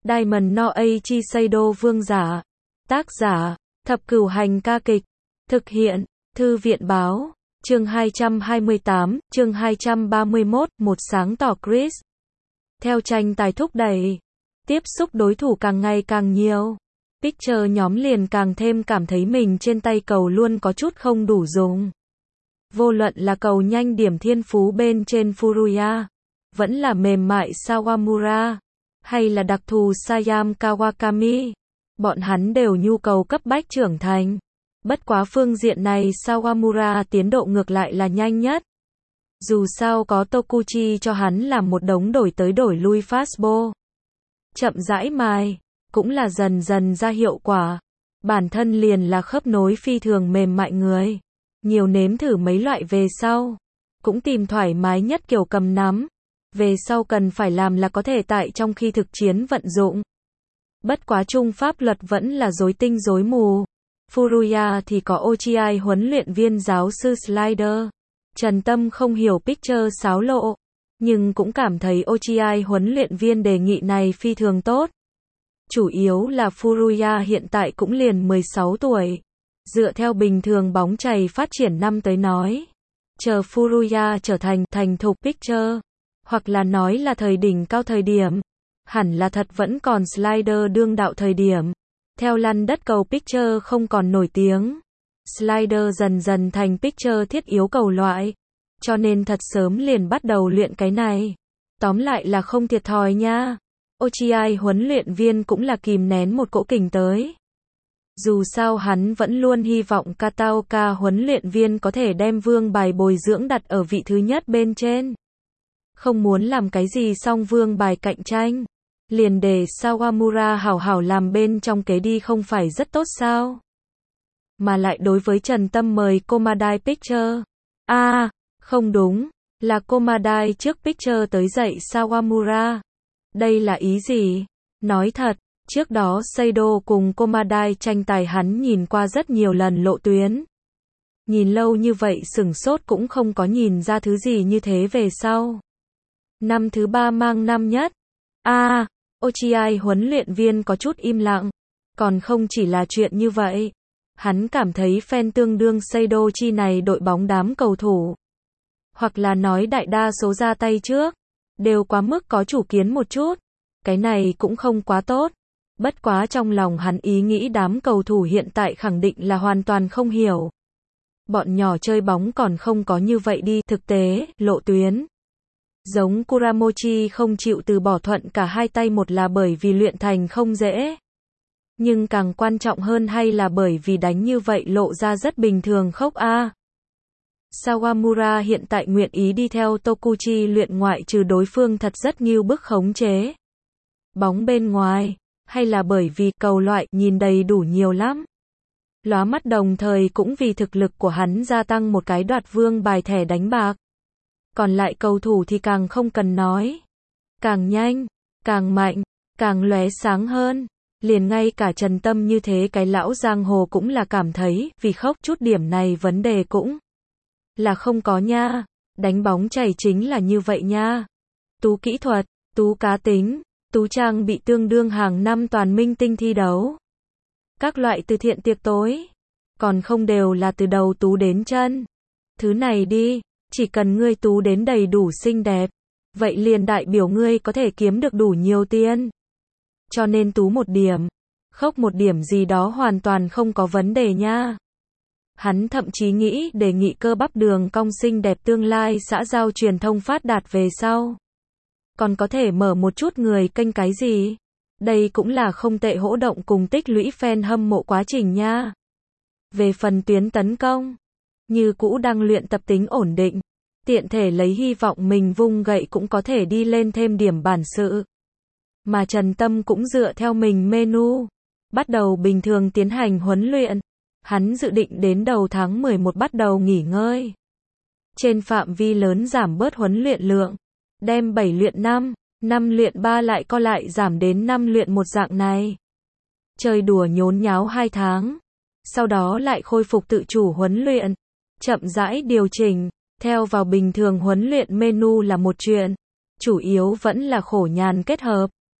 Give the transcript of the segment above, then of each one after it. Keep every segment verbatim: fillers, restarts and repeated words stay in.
Diamond no Aichi Seido Vương giả. Tác giả, Thập Cửu Hành ca kịch. Thực hiện, Thư viện báo. Chương hai trăm hai mươi tám, chương hai trăm ba mươi mốt, một sáng tỏ Chris. Theo tranh tài thúc đẩy, tiếp xúc đối thủ càng ngày càng nhiều. Picture nhóm liền càng thêm cảm thấy mình trên tay cầu luôn có chút không đủ dùng. Vô luận là cầu nhanh điểm thiên phú bên trên Furuya, vẫn là mềm mại Sawamura, hay là đặc thù Sayam Kawakami, bọn hắn đều nhu cầu cấp bách trưởng thành. Bất quá phương diện này Sawamura tiến độ ngược lại là nhanh nhất. Dù sao có Tokuchi cho hắn làm một đống đổi tới đổi lui fastball. Chậm rãi mài, cũng là dần dần ra hiệu quả. Bản thân liền là khớp nối phi thường mềm mại người. Nhiều nếm thử mấy loại về sau. Cũng tìm thoải mái nhất kiểu cầm nắm. Về sau cần phải làm là có thể tại trong khi thực chiến vận dụng. Bất quá chung pháp luật vẫn là rối tinh rối mù. Furuya thì có Ochiai huấn luyện viên giáo sư Slider. Trần Tâm không hiểu Picture xáo lộ, nhưng cũng cảm thấy Ochiai huấn luyện viên đề nghị này phi thường tốt. Chủ yếu là Furuya hiện tại cũng liền mười sáu tuổi. Dựa theo bình thường bóng chày phát triển năm tới nói, chờ Furuya trở thành thành thục Picture, hoặc là nói là thời đỉnh cao thời điểm, hẳn là thật vẫn còn Slider đương đạo thời điểm. Theo lăn đất cầu Picture không còn nổi tiếng, Slider dần dần thành Picture thiết yếu cầu loại, cho nên thật sớm liền bắt đầu luyện cái này. Tóm lại là không thiệt thòi nha. Ochiai huấn luyện viên cũng là kìm nén một cỗ kình tới. Dù sao hắn vẫn luôn hy vọng Kataoka huấn luyện viên có thể đem vương bài bồi dưỡng đặt ở vị thứ nhất bên trên. Không muốn làm cái gì song vương bài cạnh tranh, liền để Sawamura hảo hảo làm bên trong kế đi không phải rất tốt sao? Mà lại đối với Trần Tâm mời Komadai Picture. A, à, không đúng, là Komadai trước Picture tới dạy Sawamura. Đây là ý gì? Nói thật, trước đó Seido cùng Komadai tranh tài hắn nhìn qua rất nhiều lần lộ tuyến. Nhìn lâu như vậy sửng sốt cũng không có nhìn ra thứ gì như thế về sau. Năm thứ ba mang năm nhất. A, à, Ochiai huấn luyện viên có chút im lặng. Còn không chỉ là chuyện như vậy. Hắn cảm thấy fan tương đương Seido chi này đội bóng đám cầu thủ. Hoặc là nói đại đa số ra tay trước. Đều quá mức có chủ kiến một chút. Cái này cũng không quá tốt. Bất quá trong lòng hắn ý nghĩ đám cầu thủ hiện tại khẳng định là hoàn toàn không hiểu. Bọn nhỏ chơi bóng còn không có như vậy đi. Thực tế, lộ tuyến. Giống Kuramochi không chịu từ bỏ thuận cả hai tay, một là bởi vì luyện thành không dễ. Nhưng càng quan trọng hơn hay là bởi vì đánh như vậy lộ ra rất bình thường khốc a. À. Sawamura hiện tại nguyện ý đi theo Tokuchi luyện ngoại trừ đối phương thật rất nghiêu bức khống chế bóng bên ngoài, hay là bởi vì cầu loại nhìn đầy đủ nhiều lắm. Lóa mắt đồng thời cũng vì thực lực của hắn gia tăng một cái đoạt vương bài thẻ đánh bạc. Còn lại cầu thủ thì càng không cần nói. Càng nhanh, càng mạnh, càng lóe sáng hơn. Liền ngay cả Trần Tâm như thế cái lão giang hồ cũng là cảm thấy vì khóc chút điểm này vấn đề cũng là không có nha. Đánh bóng chày chính là như vậy nha. Tú kỹ thuật, tú cá tính, tú trang bị tương đương hàng năm toàn minh tinh thi đấu. Các loại từ thiện tiệc tối, còn không đều là từ đầu tú đến chân. Thứ này đi, chỉ cần ngươi tú đến đầy đủ xinh đẹp, vậy liền đại biểu ngươi có thể kiếm được đủ nhiều tiền. Cho nên tú một điểm, khóc một điểm gì đó hoàn toàn không có vấn đề nha. Hắn thậm chí nghĩ đề nghị cơ bắp đường cong xinh đẹp tương lai xã giao truyền thông phát đạt về sau. Còn có thể mở một chút người kênh cái gì. Đây cũng là không tệ hỗ động cùng tích lũy fan hâm mộ quá trình nha. Về phần tuyến tấn công, như cũ đang luyện tập tính ổn định. Tiện thể lấy hy vọng mình vung gậy cũng có thể đi lên thêm điểm bản sự. Mà Trần Tâm cũng dựa theo mình menu, bắt đầu bình thường tiến hành huấn luyện. Hắn dự định đến đầu tháng mười một bắt đầu nghỉ ngơi. Trên phạm vi lớn giảm bớt huấn luyện lượng, đem bảy luyện năm, năm luyện ba lại co lại giảm đến năm luyện một dạng này. Chơi đùa nhốn nháo hai tháng, sau đó lại khôi phục tự chủ huấn luyện, chậm rãi điều chỉnh, theo vào bình thường huấn luyện menu là một chuyện, chủ yếu vẫn là khổ nhàn kết hợp.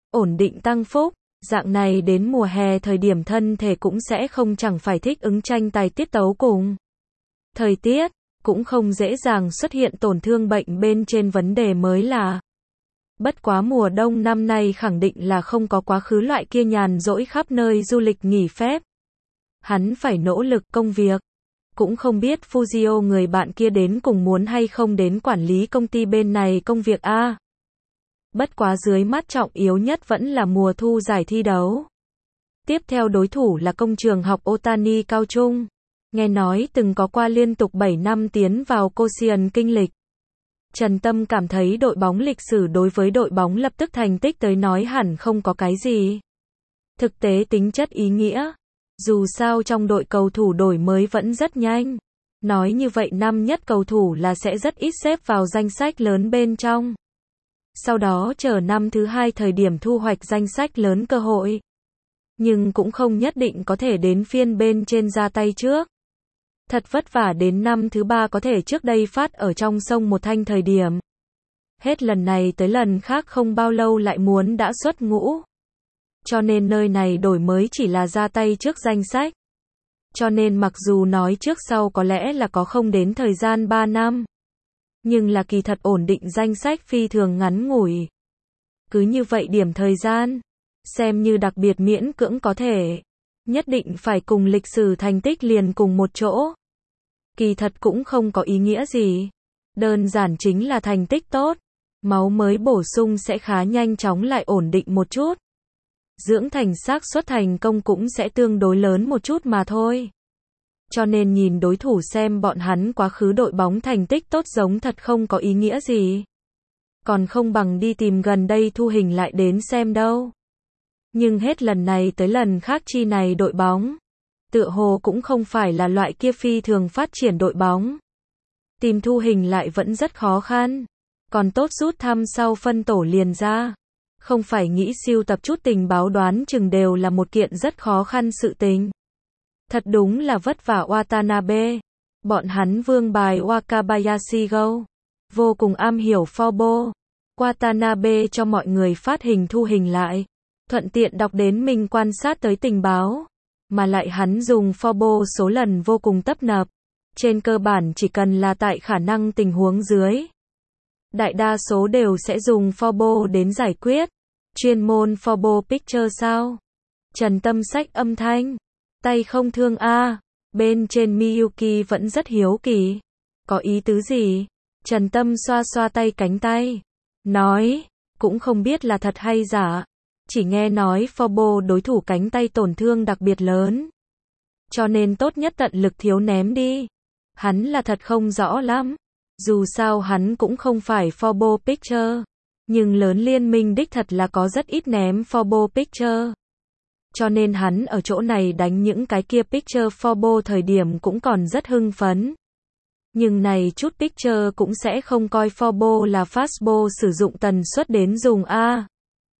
ổn định tăng phúc. Dạng này đến mùa hè thời điểm thân thể cũng sẽ không chẳng phải thích ứng tranh tài tiết tấu cùng thời tiết, cũng không dễ dàng xuất hiện tổn thương bệnh bên trên vấn đề mới là. Bất quá mùa đông năm nay khẳng định là không có quá khứ loại kia nhàn rỗi khắp nơi du lịch nghỉ phép. Hắn phải nỗ lực công việc. Cũng không biết Fujio người bạn kia đến cùng muốn hay không đến quản lý công ty bên này công việc a. Bất quá dưới mắt trọng yếu nhất vẫn là mùa thu giải thi đấu. Tiếp theo đối thủ là công trường học Otani Cao Trung. Nghe nói từng có qua liên tục bảy năm tiến vào Koshien kinh lịch. Trần Tâm cảm thấy đội bóng lịch sử đối với đội bóng lập tức thành tích tới nói hẳn không có cái gì. Thực tế tính chất ý nghĩa. Dù sao trong đội cầu thủ đổi mới vẫn rất nhanh. Nói như vậy năm nhất cầu thủ là sẽ rất ít xếp vào danh sách lớn bên trong. Sau đó chờ năm thứ hai thời điểm thu hoạch danh sách lớn cơ hội. Nhưng cũng không nhất định có thể đến phiên bên trên ra tay trước. Thật vất vả đến năm thứ ba có thể trước đây phát ở trong sông một thanh thời điểm. Hết lần này tới lần khác không bao lâu lại muốn đã xuất ngũ. Cho nên nơi này đổi mới chỉ là ra tay trước danh sách. Cho nên mặc dù nói trước sau có lẽ là có không đến thời gian ba năm. Nhưng là kỳ thật ổn định danh sách phi thường ngắn ngủi. Cứ như vậy điểm thời gian. Xem như đặc biệt miễn cưỡng có thể. Nhất định phải cùng lịch sử thành tích liền cùng một chỗ. Kỳ thật cũng không có ý nghĩa gì. Đơn giản chính là thành tích tốt. Máu mới bổ sung sẽ khá nhanh chóng lại ổn định một chút. Dưỡng thành xác suất thành công cũng sẽ tương đối lớn một chút mà thôi. Cho nên nhìn đối thủ xem bọn hắn quá khứ đội bóng thành tích tốt giống thật không có ý nghĩa gì. Còn không bằng đi tìm gần đây thu hình lại đến xem đâu. Nhưng hết lần này tới lần khác chi này đội bóng. Tựa hồ cũng không phải là loại kia phi thường phát triển đội bóng. Tìm thu hình lại vẫn rất khó khăn. Còn tốt rút thăm sau phân tổ liền ra. Không phải nghĩ siêu tập chút tình báo đoán chừng đều là một kiện rất khó khăn sự tình. Thật đúng là vất vả Watanabe. Bọn hắn vương bài Wakabayashi Go. Vô cùng am hiểu Forbo. Watanabe cho mọi người phát hình thu hình lại. Thuận tiện đọc đến mình quan sát tới tình báo. Mà lại hắn dùng Forbo số lần vô cùng tấp nập. Trên cơ bản chỉ cần là tại khả năng tình huống dưới. Đại đa số đều sẽ dùng Forbo đến giải quyết. Chuyên môn Forbo Picture sao? Trần Tâm sách âm thanh. Tay không thương a. Bên trên Miyuki vẫn rất hiếu kỳ. Có ý tứ gì? Trần Tâm xoa xoa tay cánh tay. Nói, cũng không biết là thật hay giả. Chỉ nghe nói Forbo đối thủ cánh tay tổn thương đặc biệt lớn. Cho nên tốt nhất tận lực thiếu ném đi. Hắn là thật không rõ lắm. Dù sao hắn cũng không phải Forbo Picture. Nhưng lớn liên minh đích thật là có rất ít ném Forbo Picture. Cho nên hắn ở chỗ này đánh những cái kia Picture Forbo thời điểm cũng còn rất hưng phấn. Nhưng này chút Picture cũng sẽ không coi Forbo là Fastball sử dụng tần suất đến dùng A.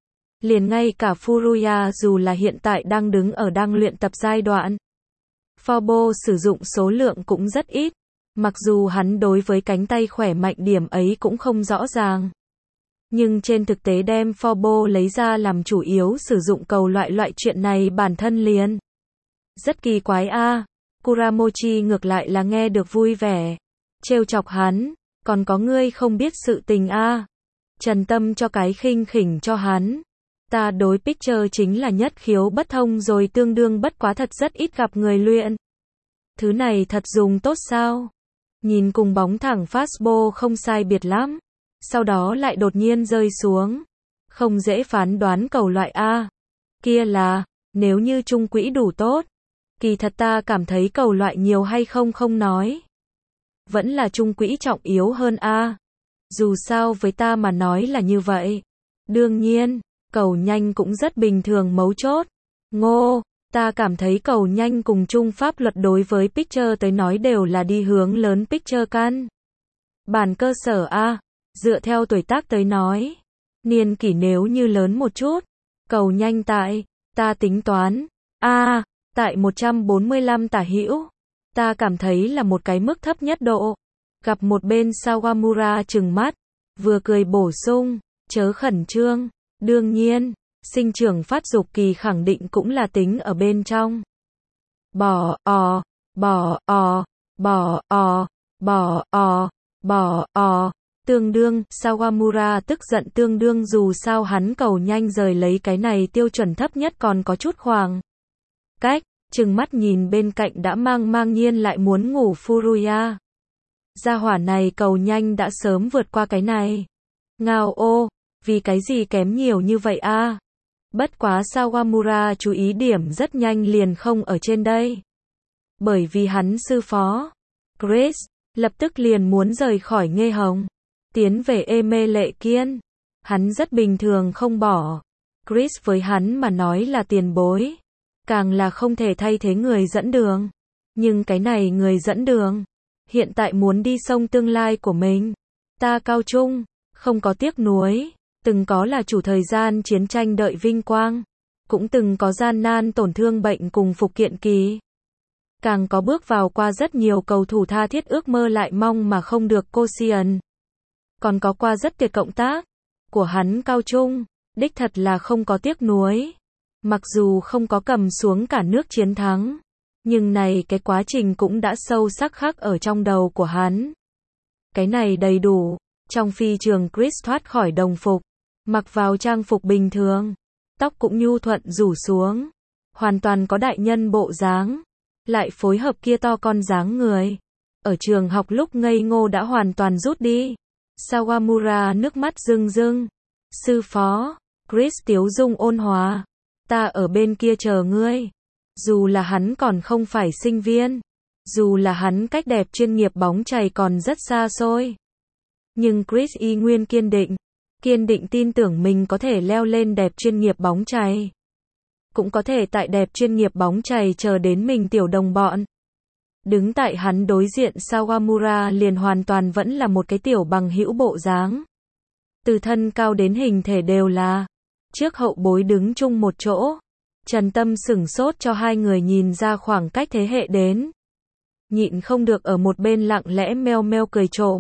Liền ngay cả Furuya dù là hiện tại đang đứng ở đang luyện tập giai đoạn. Forbo sử dụng số lượng cũng rất ít. Mặc dù hắn đối với cánh tay khỏe mạnh điểm ấy cũng không rõ ràng. Nhưng trên thực tế đem Forbo lấy ra làm chủ yếu sử dụng cầu loại loại chuyện này bản thân liền. Rất kỳ quái a. À. Kuramochi ngược lại là nghe được vui vẻ. Trêu chọc hắn, còn có ngươi không biết sự tình a. À. Trần Tâm cho cái khinh khỉnh cho hắn. Ta đối Picture chính là nhất khiếu bất thông rồi tương đương bất quá thật rất ít gặp người luyện. Thứ này thật dùng tốt sao? Nhìn cùng bóng thẳng fastball không sai biệt lắm. Sau đó lại đột nhiên rơi xuống. Không dễ phán đoán cầu loại A. Kia là, nếu như trung quỹ đủ tốt. Kỳ thật ta cảm thấy cầu loại nhiều hay không không nói. Vẫn là trung quỹ trọng yếu hơn A. Dù sao với ta mà nói là như vậy. Đương nhiên, cầu nhanh cũng rất bình thường mấu chốt. Ngô, ta cảm thấy cầu nhanh cùng chung pháp luật đối với Picture tới nói đều là đi hướng lớn Picture căn. Bản cơ sở A. Dựa theo tuổi tác tới nói, niên kỷ nếu như lớn một chút, cầu nhanh tại, ta tính toán, a à, tại một trăm bốn mươi lăm tả hữu, ta cảm thấy là một cái mức thấp nhất độ. Gặp một bên Sawamura trừng mắt, vừa cười bổ sung, chớ khẩn trương, đương nhiên, sinh trưởng phát dục kỳ khẳng định cũng là tính ở bên trong. Bỏ, ò, bỏ, ò, bỏ, ò, bỏ, ò, bỏ, ò. Tương đương, Sawamura tức giận tương đương dù sao hắn cầu nhanh rời lấy cái này tiêu chuẩn thấp nhất còn có chút khoảng cách, chừng mắt nhìn bên cạnh đã mang mang nhiên lại muốn ngủ Furuya. Gia hỏa này cầu nhanh đã sớm vượt qua cái này. Ngao ô, vì cái gì kém nhiều như vậy a? Bất quá Sawamura chú ý điểm rất nhanh liền không ở trên đây. Bởi vì hắn sư phó, Chris, lập tức liền muốn rời khỏi Nghê Hồng, tiến về Eme Lệ Kiên. Hắn rất bình thường không bỏ. Chris với hắn mà nói là tiền bối, càng là không thể thay thế người dẫn đường. Nhưng cái này người dẫn đường, hiện tại muốn đi sông tương lai của mình. Ta Cao Trung, không có tiếc nuối, từng có là chủ thời gian chiến tranh đợi vinh quang, cũng từng có gian nan tổn thương bệnh cùng phục kiện kỳ. Càng có bước vào qua rất nhiều cầu thủ tha thiết ước mơ lại mong mà không được Koshien. Còn có qua rất tuyệt cộng tác của hắn Cao Trung, đích thật là không có tiếc nuối. Mặc dù không có cầm xuống cả nước chiến thắng, nhưng này cái quá trình cũng đã sâu sắc khắc ở trong đầu của hắn. Cái này đầy đủ. Trong phi trường Chris thoát khỏi đồng phục, mặc vào trang phục bình thường, tóc cũng nhu thuận rủ xuống, hoàn toàn có đại nhân bộ dáng, lại phối hợp kia to con dáng người. Ở trường học lúc ngây ngô đã hoàn toàn rút đi. Sawamura nước mắt rưng rưng. Sư phó, Chris tiếu dung ôn hòa. Ta ở bên kia chờ ngươi. Dù là hắn còn không phải sinh viên, dù là hắn cách đẹp chuyên nghiệp bóng chày còn rất xa xôi, nhưng Chris y nguyên kiên định, kiên định tin tưởng mình có thể leo lên đẹp chuyên nghiệp bóng chày, cũng có thể tại đẹp chuyên nghiệp bóng chày chờ đến mình tiểu đồng bọn. Đứng tại hắn đối diện Sawamura liền hoàn toàn vẫn là một cái tiểu bằng hữu bộ dáng. Từ thân cao đến hình thể đều là trước hậu bối đứng chung một chỗ. Trần Tâm sửng sốt cho hai người nhìn ra khoảng cách thế hệ đến. Nhịn không được ở một bên lặng lẽ meo meo cười trộm.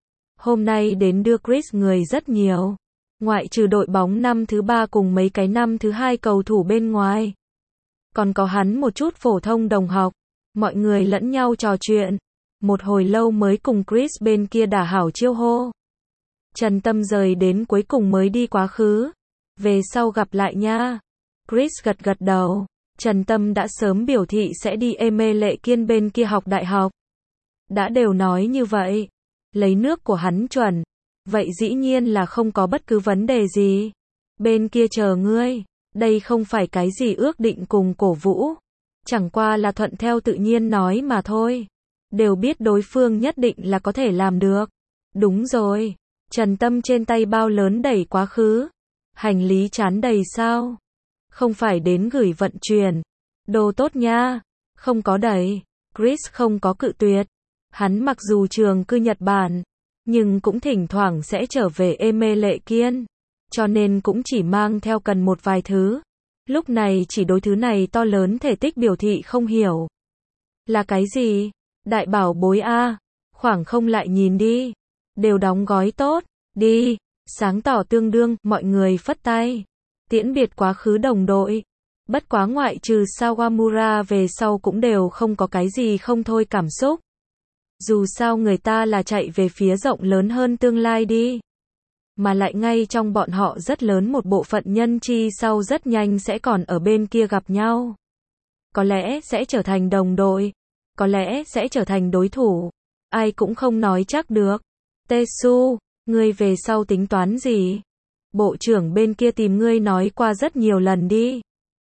Hôm nay đến đưa Chris người rất nhiều. Ngoại trừ đội bóng năm thứ ba cùng mấy cái năm thứ hai cầu thủ bên ngoài. Còn có hắn một chút phổ thông đồng học. Mọi người lẫn nhau trò chuyện. Một hồi lâu mới cùng Chris bên kia đả hảo chiêu hô. Trần Tâm rời đến cuối cùng mới đi quá khứ. Về sau gặp lại nha. Chris gật gật đầu. Trần Tâm đã sớm biểu thị sẽ đi Eme Lệ Kiên bên kia học đại học. Đã đều nói như vậy. Lấy nước của hắn chuẩn. Vậy dĩ nhiên là không có bất cứ vấn đề gì. Bên kia chờ ngươi. Đây không phải cái gì ước định cùng cổ vũ. Chẳng qua là thuận theo tự nhiên nói mà thôi. Đều biết đối phương nhất định là có thể làm được. Đúng rồi. Trần Tâm trên tay bao lớn đẩy quá khứ. Hành lý trán đầy sao? Không phải đến gửi vận chuyển. Đồ tốt nha. Không có đẩy. Chris không có cự tuyệt. Hắn mặc dù trường cư Nhật Bản, nhưng cũng thỉnh thoảng sẽ trở về Eme Lệ Kiên. Cho nên cũng chỉ mang theo cần một vài thứ. Lúc này chỉ đối thứ này to lớn thể tích biểu thị không hiểu. Là cái gì? Đại bảo bối a, khoảng không lại nhìn đi. Đều đóng gói tốt. Đi. Sáng tỏ tương đương, mọi người phất tay. Tiễn biệt quá khứ đồng đội. Bất quá ngoại trừ Sawamura về sau cũng đều không có cái gì không thôi cảm xúc. Dù sao người ta là chạy về phía rộng lớn hơn tương lai đi. Mà lại ngay trong bọn họ rất lớn một bộ phận nhân chi sau rất nhanh sẽ còn ở bên kia gặp nhau. Có lẽ sẽ trở thành đồng đội. Có lẽ sẽ trở thành đối thủ. Ai cũng không nói chắc được. Tesu, ngươi về sau tính toán gì? Bộ trưởng bên kia tìm ngươi nói qua rất nhiều lần đi.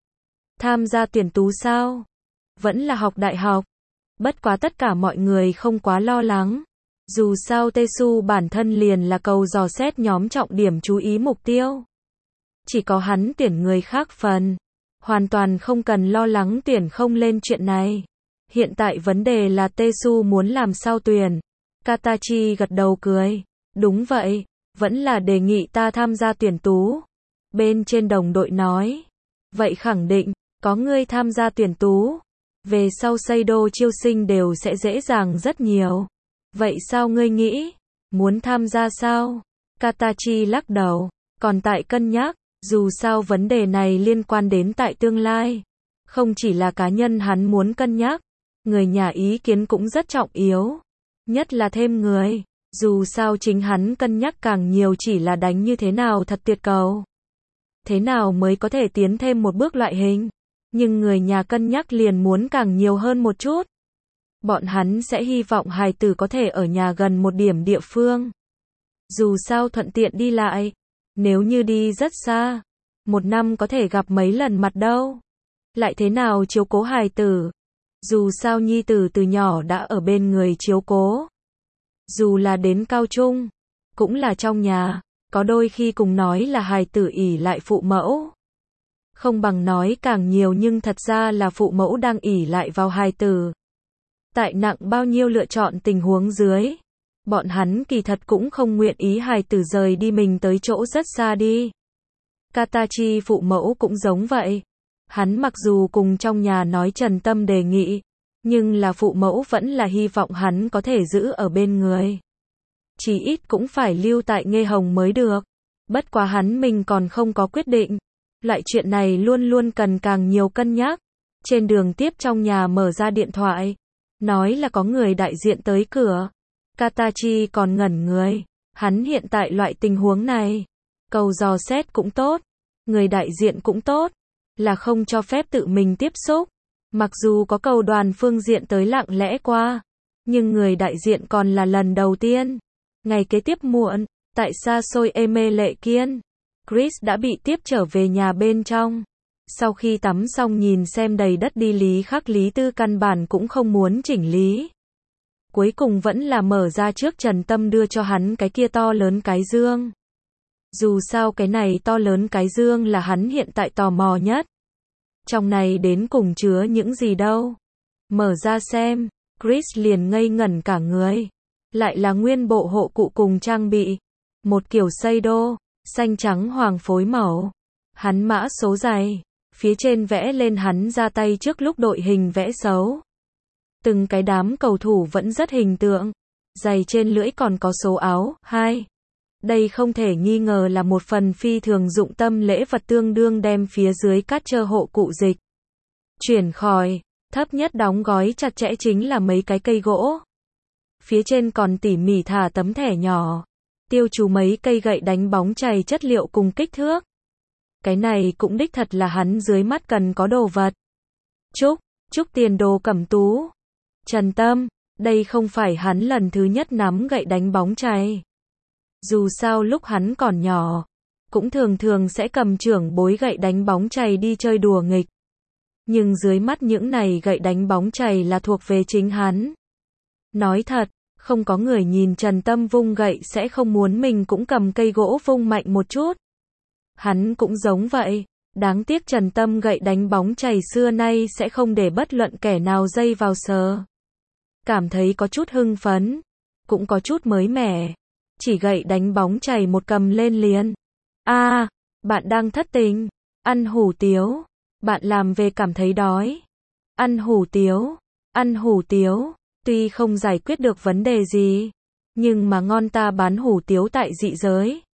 Tham gia tuyển tú sao? Vẫn là học đại học. Bất quá tất cả mọi người không quá lo lắng. Dù sao Tesu bản thân liền là cầu dò xét nhóm trọng điểm chú ý mục tiêu. Chỉ có hắn tuyển người khác phần. Hoàn toàn không cần lo lắng tuyển không lên chuyện này. Hiện tại vấn đề là Tesu muốn làm sao tuyển. Katachi gật đầu cười. Đúng vậy. Vẫn là đề nghị ta tham gia tuyển tú. Bên trên đồng đội nói. Vậy khẳng định, có ngươi tham gia tuyển tú. Về sau Seido chiêu sinh đều sẽ dễ dàng rất nhiều. Vậy sao ngươi nghĩ? Muốn tham gia sao? Katachi lắc đầu. Còn tại cân nhắc. Dù sao vấn đề này liên quan đến tại tương lai. Không chỉ là cá nhân hắn muốn cân nhắc, người nhà ý kiến cũng rất trọng yếu. Nhất là thêm người. Dù sao chính hắn cân nhắc càng nhiều chỉ là đánh như thế nào thật tuyệt cầu. Thế nào mới có thể tiến thêm một bước loại hình. Nhưng người nhà cân nhắc liền muốn càng nhiều hơn một chút. Bọn hắn sẽ hy vọng hài tử có thể ở nhà gần một điểm địa phương. Dù sao thuận tiện đi lại. Nếu như đi rất xa, một năm có thể gặp mấy lần mặt đâu. Lại thế nào chiếu cố hài tử. Dù sao nhi tử từ nhỏ đã ở bên người chiếu cố. Dù là đến cao trung, cũng là trong nhà, có đôi khi cùng nói là hài tử ỷ lại phụ mẫu. Không bằng nói càng nhiều nhưng thật ra là phụ mẫu đang ỷ lại vào hài tử. Tại nặng bao nhiêu lựa chọn tình huống dưới, bọn hắn kỳ thật cũng không nguyện ý hài tử rời đi mình tới chỗ rất xa đi. Katachi phụ mẫu cũng giống vậy. Hắn mặc dù cùng trong nhà nói Trần Tâm đề nghị, nhưng là phụ mẫu vẫn là hy vọng hắn có thể giữ ở bên người. Chỉ ít cũng phải lưu tại Nghê Hồng mới được. Bất quá hắn mình còn không có quyết định. Loại chuyện này luôn luôn cần càng nhiều cân nhắc. Trên đường tiếp trong nhà mở ra điện thoại. Nói là có người đại diện tới cửa. Katachi còn ngẩn người. Hắn hiện tại loại tình huống này. Cầu dò xét cũng tốt. Người đại diện cũng tốt. Là không cho phép tự mình tiếp xúc. Mặc dù có cầu đoàn phương diện tới lặng lẽ qua. Nhưng người đại diện còn là lần đầu tiên. Ngày kế tiếp muộn. Tại xa xôi Eme Lệ Kiên. Chris đã bị tiếp trở về nhà bên trong. Sau khi tắm xong nhìn xem đầy đất đi lý khắc Lý Tư căn bản cũng không muốn chỉnh lý. Cuối cùng vẫn là mở ra trước Trần Tâm đưa cho hắn cái kia to lớn cái dương. Dù sao cái này to lớn cái dương là hắn hiện tại tò mò nhất. Trong này đến cùng chứa những gì đâu. Mở ra xem, Chris liền ngây ngẩn cả người. Lại là nguyên bộ hộ cụ cùng trang bị. Một kiểu xây đô, xanh trắng hoàng phối màu. Hắn mã số dày. Phía trên vẽ lên hắn ra tay trước lúc đội hình vẽ xấu. Từng cái đám cầu thủ vẫn rất hình tượng. Giày trên lưỡi còn có số áo, hai. Đây không thể nghi ngờ là một phần phi thường dụng tâm lễ vật tương đương đem phía dưới cát trơ hộ cụ dịch. Chuyển khỏi, thấp nhất đóng gói chặt chẽ chính là mấy cái cây gỗ. Phía trên còn tỉ mỉ thả tấm thẻ nhỏ. Tiêu chú mấy cây gậy đánh bóng chày chất liệu cùng kích thước. Cái này cũng đích thật là hắn dưới mắt cần có đồ vật. Trúc, Trúc tiền đồ cẩm tú. Trần Tâm, đây không phải hắn lần thứ nhất nắm gậy đánh bóng chày. Dù sao lúc hắn còn nhỏ, cũng thường thường sẽ cầm trưởng bối gậy đánh bóng chày đi chơi đùa nghịch. Nhưng dưới mắt những này gậy đánh bóng chày là thuộc về chính hắn. Nói thật, không có người nhìn Trần Tâm vung gậy sẽ không muốn mình cũng cầm cây gỗ vung mạnh một chút. Hắn cũng giống vậy, đáng tiếc Trần Tâm gậy đánh bóng chày xưa nay sẽ không để bất luận kẻ nào dây vào sờ. Cảm thấy có chút hưng phấn, cũng có chút mới mẻ. Chỉ gậy đánh bóng chày một cầm lên liền. A, à, bạn đang thất tình, ăn hủ tiếu, bạn làm về cảm thấy đói. Ăn hủ tiếu, ăn hủ tiếu, tuy không giải quyết được vấn đề gì, nhưng mà ngon ta bán hủ tiếu tại dị giới.